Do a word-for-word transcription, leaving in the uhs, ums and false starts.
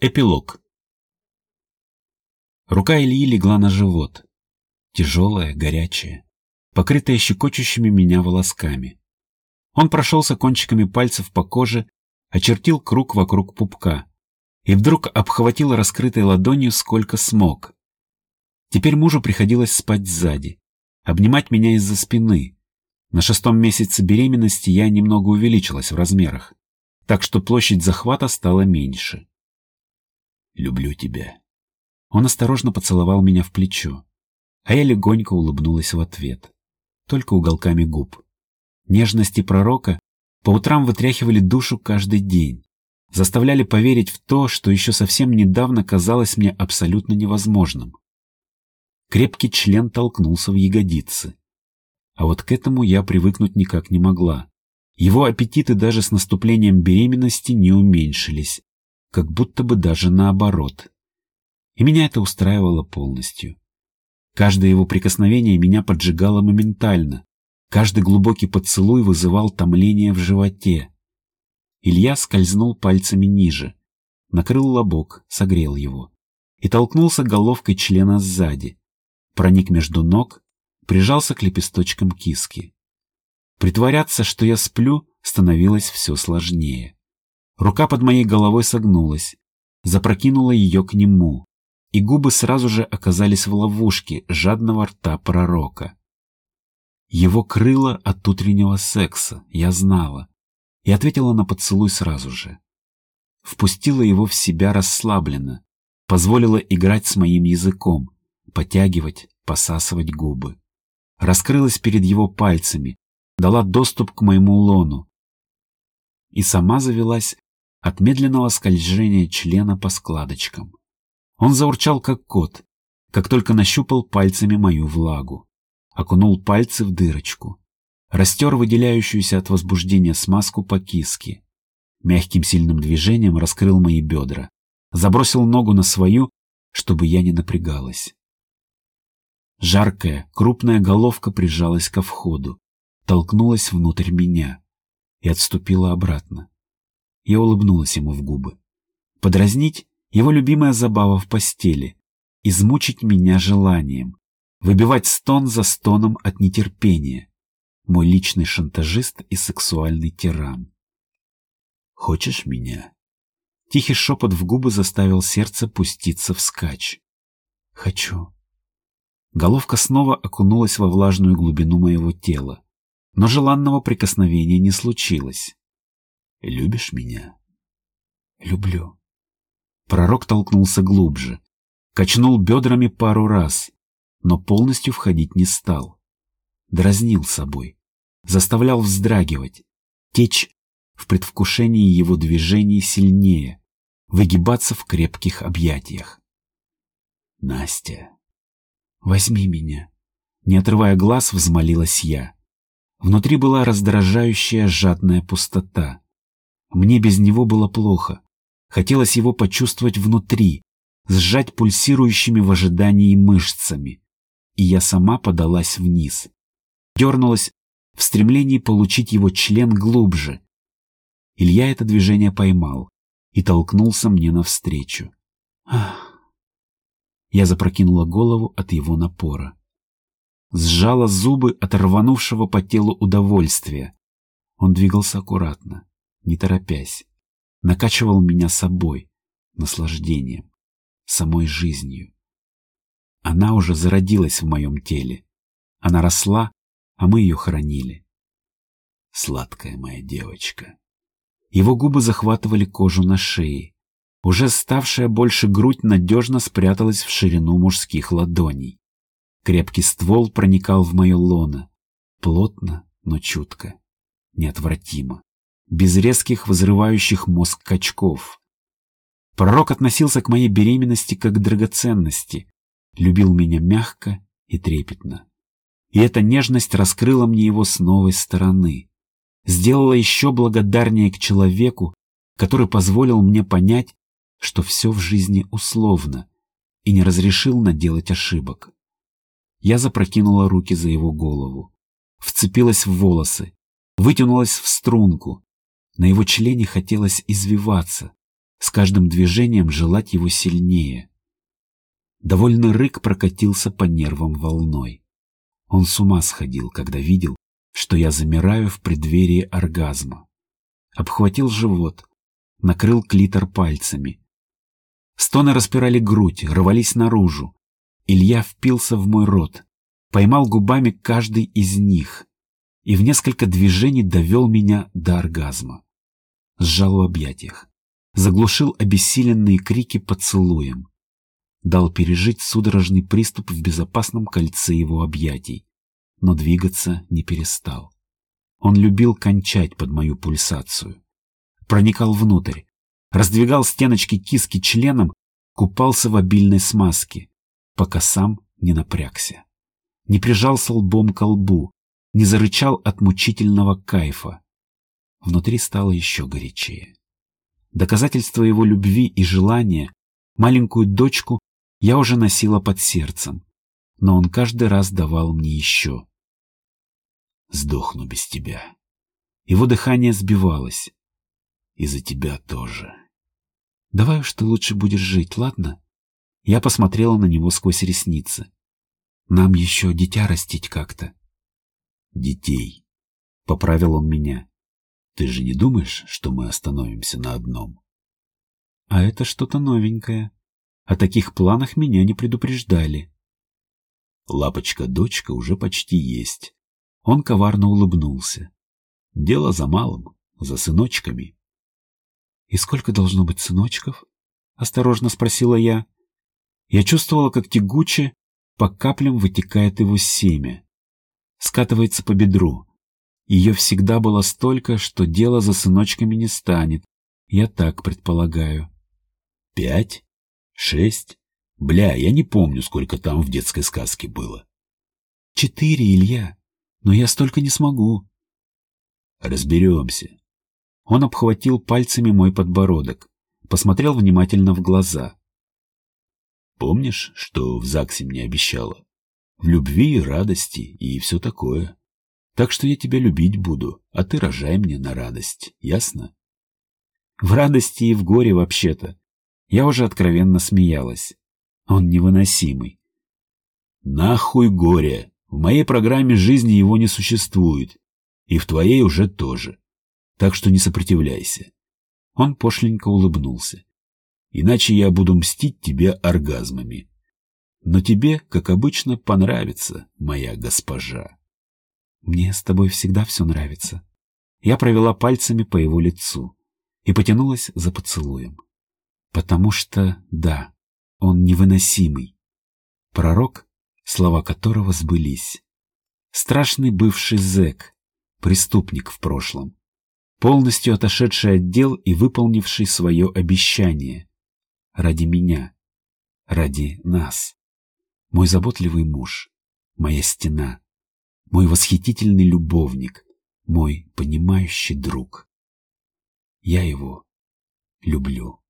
Эпилог. Рука Ильи легла на живот, тяжелая, горячая, покрытая щекочущими меня волосками. Он прошелся кончиками пальцев по коже, очертил круг вокруг пупка и вдруг обхватил раскрытой ладонью сколько смог. Теперь мужу приходилось спать сзади, обнимать меня из-за спины. На шестом месяце беременности я немного увеличилась в размерах, так что площадь захвата стала меньше. «Люблю тебя». Он осторожно поцеловал меня в плечо, а я легонько улыбнулась в ответ, только уголками губ. Нежности пророка по утрам вытряхивали душу каждый день, заставляли поверить в то, что еще совсем недавно казалось мне абсолютно невозможным. Крепкий член толкнулся в ягодицы. А вот к этому я привыкнуть никак не могла. Его аппетиты даже с наступлением беременности не уменьшились, как будто бы даже наоборот. И меня это устраивало полностью. Каждое его прикосновение меня поджигало моментально, каждый глубокий поцелуй вызывал томление в животе. Илья скользнул пальцами ниже, накрыл лобок, согрел его и толкнулся головкой члена сзади, проник между ног, прижался к лепесточкам киски. Притворяться, что я сплю, становилось все сложнее. Рука под моей головой согнулась, запрокинула ее к нему, и губы сразу же оказались в ловушке жадного рта пророка. Его крыло от утреннего секса, я знала, и ответила на поцелуй сразу же. Впустила его в себя расслабленно, позволила играть с моим языком, потягивать, посасывать губы. Раскрылась перед его пальцами, дала доступ к моему лону и сама завелась от медленного скольжения члена по складочкам. Он заурчал, как кот, как только нащупал пальцами мою влагу, окунул пальцы в дырочку, растер выделяющуюся от возбуждения смазку по киске, мягким сильным движением раскрыл мои бедра, забросил ногу на свою, чтобы я не напрягалась. Жаркая, крупная головка прижалась ко входу, толкнулась внутрь меня и отступила обратно. Я улыбнулась ему в губы. Подразнить — его любимая забава в постели, измучить меня желанием, выбивать стон за стоном от нетерпения. Мой личный шантажист и сексуальный тиран. «Хочешь меня?» Тихий шепот в губы заставил сердце пуститься вскачь. «Хочу». Головка снова окунулась во влажную глубину моего тела, но желанного прикосновения не случилось. «Любишь меня?» «Люблю». Пророк толкнулся глубже, качнул бедрами пару раз, но полностью входить не стал. Дразнил собой, заставлял вздрагивать, течь в предвкушении его движений сильнее, выгибаться в крепких объятиях. «Настя, возьми меня», — не отрывая глаз, взмолилась я. Внутри была раздражающая жадная пустота. Мне без него было плохо. Хотелось его почувствовать внутри, сжать пульсирующими в ожидании мышцами. И я сама подалась вниз. Дернулась в стремлении получить его член глубже. Илья это движение поймал и толкнулся мне навстречу. Ах! Я запрокинула голову от его напора. Сжала зубы от рванувшего по телу удовольствия. Он двигался аккуратно, не торопясь. Накачивал меня собой, наслаждением, самой жизнью. Она уже зародилась в моем теле. Она росла, а мы ее хранили. Сладкая моя девочка. Его губы захватывали кожу на шее. Уже ставшая больше грудь надежно спряталась в ширину мужских ладоней. Крепкий ствол проникал в мое лоно. Плотно, но чутко. Неотвратимо. Без резких, взрывающих мозг качков. Пророк относился к моей беременности как к драгоценности, любил меня мягко и трепетно. И эта нежность раскрыла мне его с новой стороны, сделала еще благодарнее к человеку, который позволил мне понять, что все в жизни условно, и не разрешил наделать ошибок. Я запрокинула руки за его голову, вцепилась в волосы, вытянулась в струнку. На его члене хотелось извиваться, с каждым движением желать его сильнее. Довольный рык прокатился по нервам волной. Он с ума сходил, когда видел, что я замираю в преддверии оргазма. Обхватил живот, накрыл клитор пальцами. Стоны распирали грудь, рвались наружу. Илья впился в мой рот, поймал губами каждый из них и в несколько движений довел меня до оргазма. Сжал в объятиях, заглушил обессиленные крики поцелуем. Дал пережить судорожный приступ в безопасном кольце его объятий, но двигаться не перестал. Он любил кончать под мою пульсацию. Проникал внутрь, раздвигал стеночки киски членом, купался в обильной смазке, пока сам не напрягся. Не прижался лбом ко лбу, не зарычал от мучительного кайфа. Внутри стало еще горячее. Доказательство его любви и желания, маленькую дочку, я уже носила под сердцем, но он каждый раз давал мне еще. Сдохну без тебя. Его дыхание сбивалось. И за тебя тоже. Давай уж ты лучше будешь жить, ладно? Я посмотрела на него сквозь ресницы. Нам еще дитя растить как-то. Детей. Поправил он меня. Ты же не думаешь, что мы остановимся на одном? А это что-то новенькое. О таких планах меня не предупреждали. Лапочка-дочка уже почти есть. Он коварно улыбнулся. Дело за малым, за сыночками. И сколько должно быть сыночков? Осторожно спросила я. Я чувствовала, как тягуче по каплям вытекает его семя. Скатывается по бедру. Ее всегда было столько, что дело за сыночками не станет. Я так предполагаю. Пять? Шесть? Бля, я не помню, сколько там в детской сказке было. Четыре, Илья. Но я столько не смогу. Разберемся. Он обхватил пальцами мой подбородок, посмотрел внимательно в глаза. Помнишь, что в ЗАГСе мне обещала? В любви и радости и все такое. Так что я тебя любить буду, а ты рожай мне на радость, ясно? В радости и в горе вообще-то. Я уже откровенно смеялась. Он невыносимый. Нахуй горе. В моей программе жизни его не существует. И в твоей уже тоже. Так что не сопротивляйся. Он пошленько улыбнулся. Иначе я буду мстить тебе оргазмами. Но тебе, как обычно, понравится, моя госпожа. Мне с тобой всегда все нравится. Я провела пальцами по его лицу и потянулась за поцелуем. Потому что, да, он невыносимый. Пророк, слова которого сбылись. Страшный бывший зэк, преступник в прошлом, полностью отошедший от дел и выполнивший свое обещание. Ради меня, ради нас. Мой заботливый муж, моя стена, мой восхитительный любовник, мой понимающий друг. Я его люблю.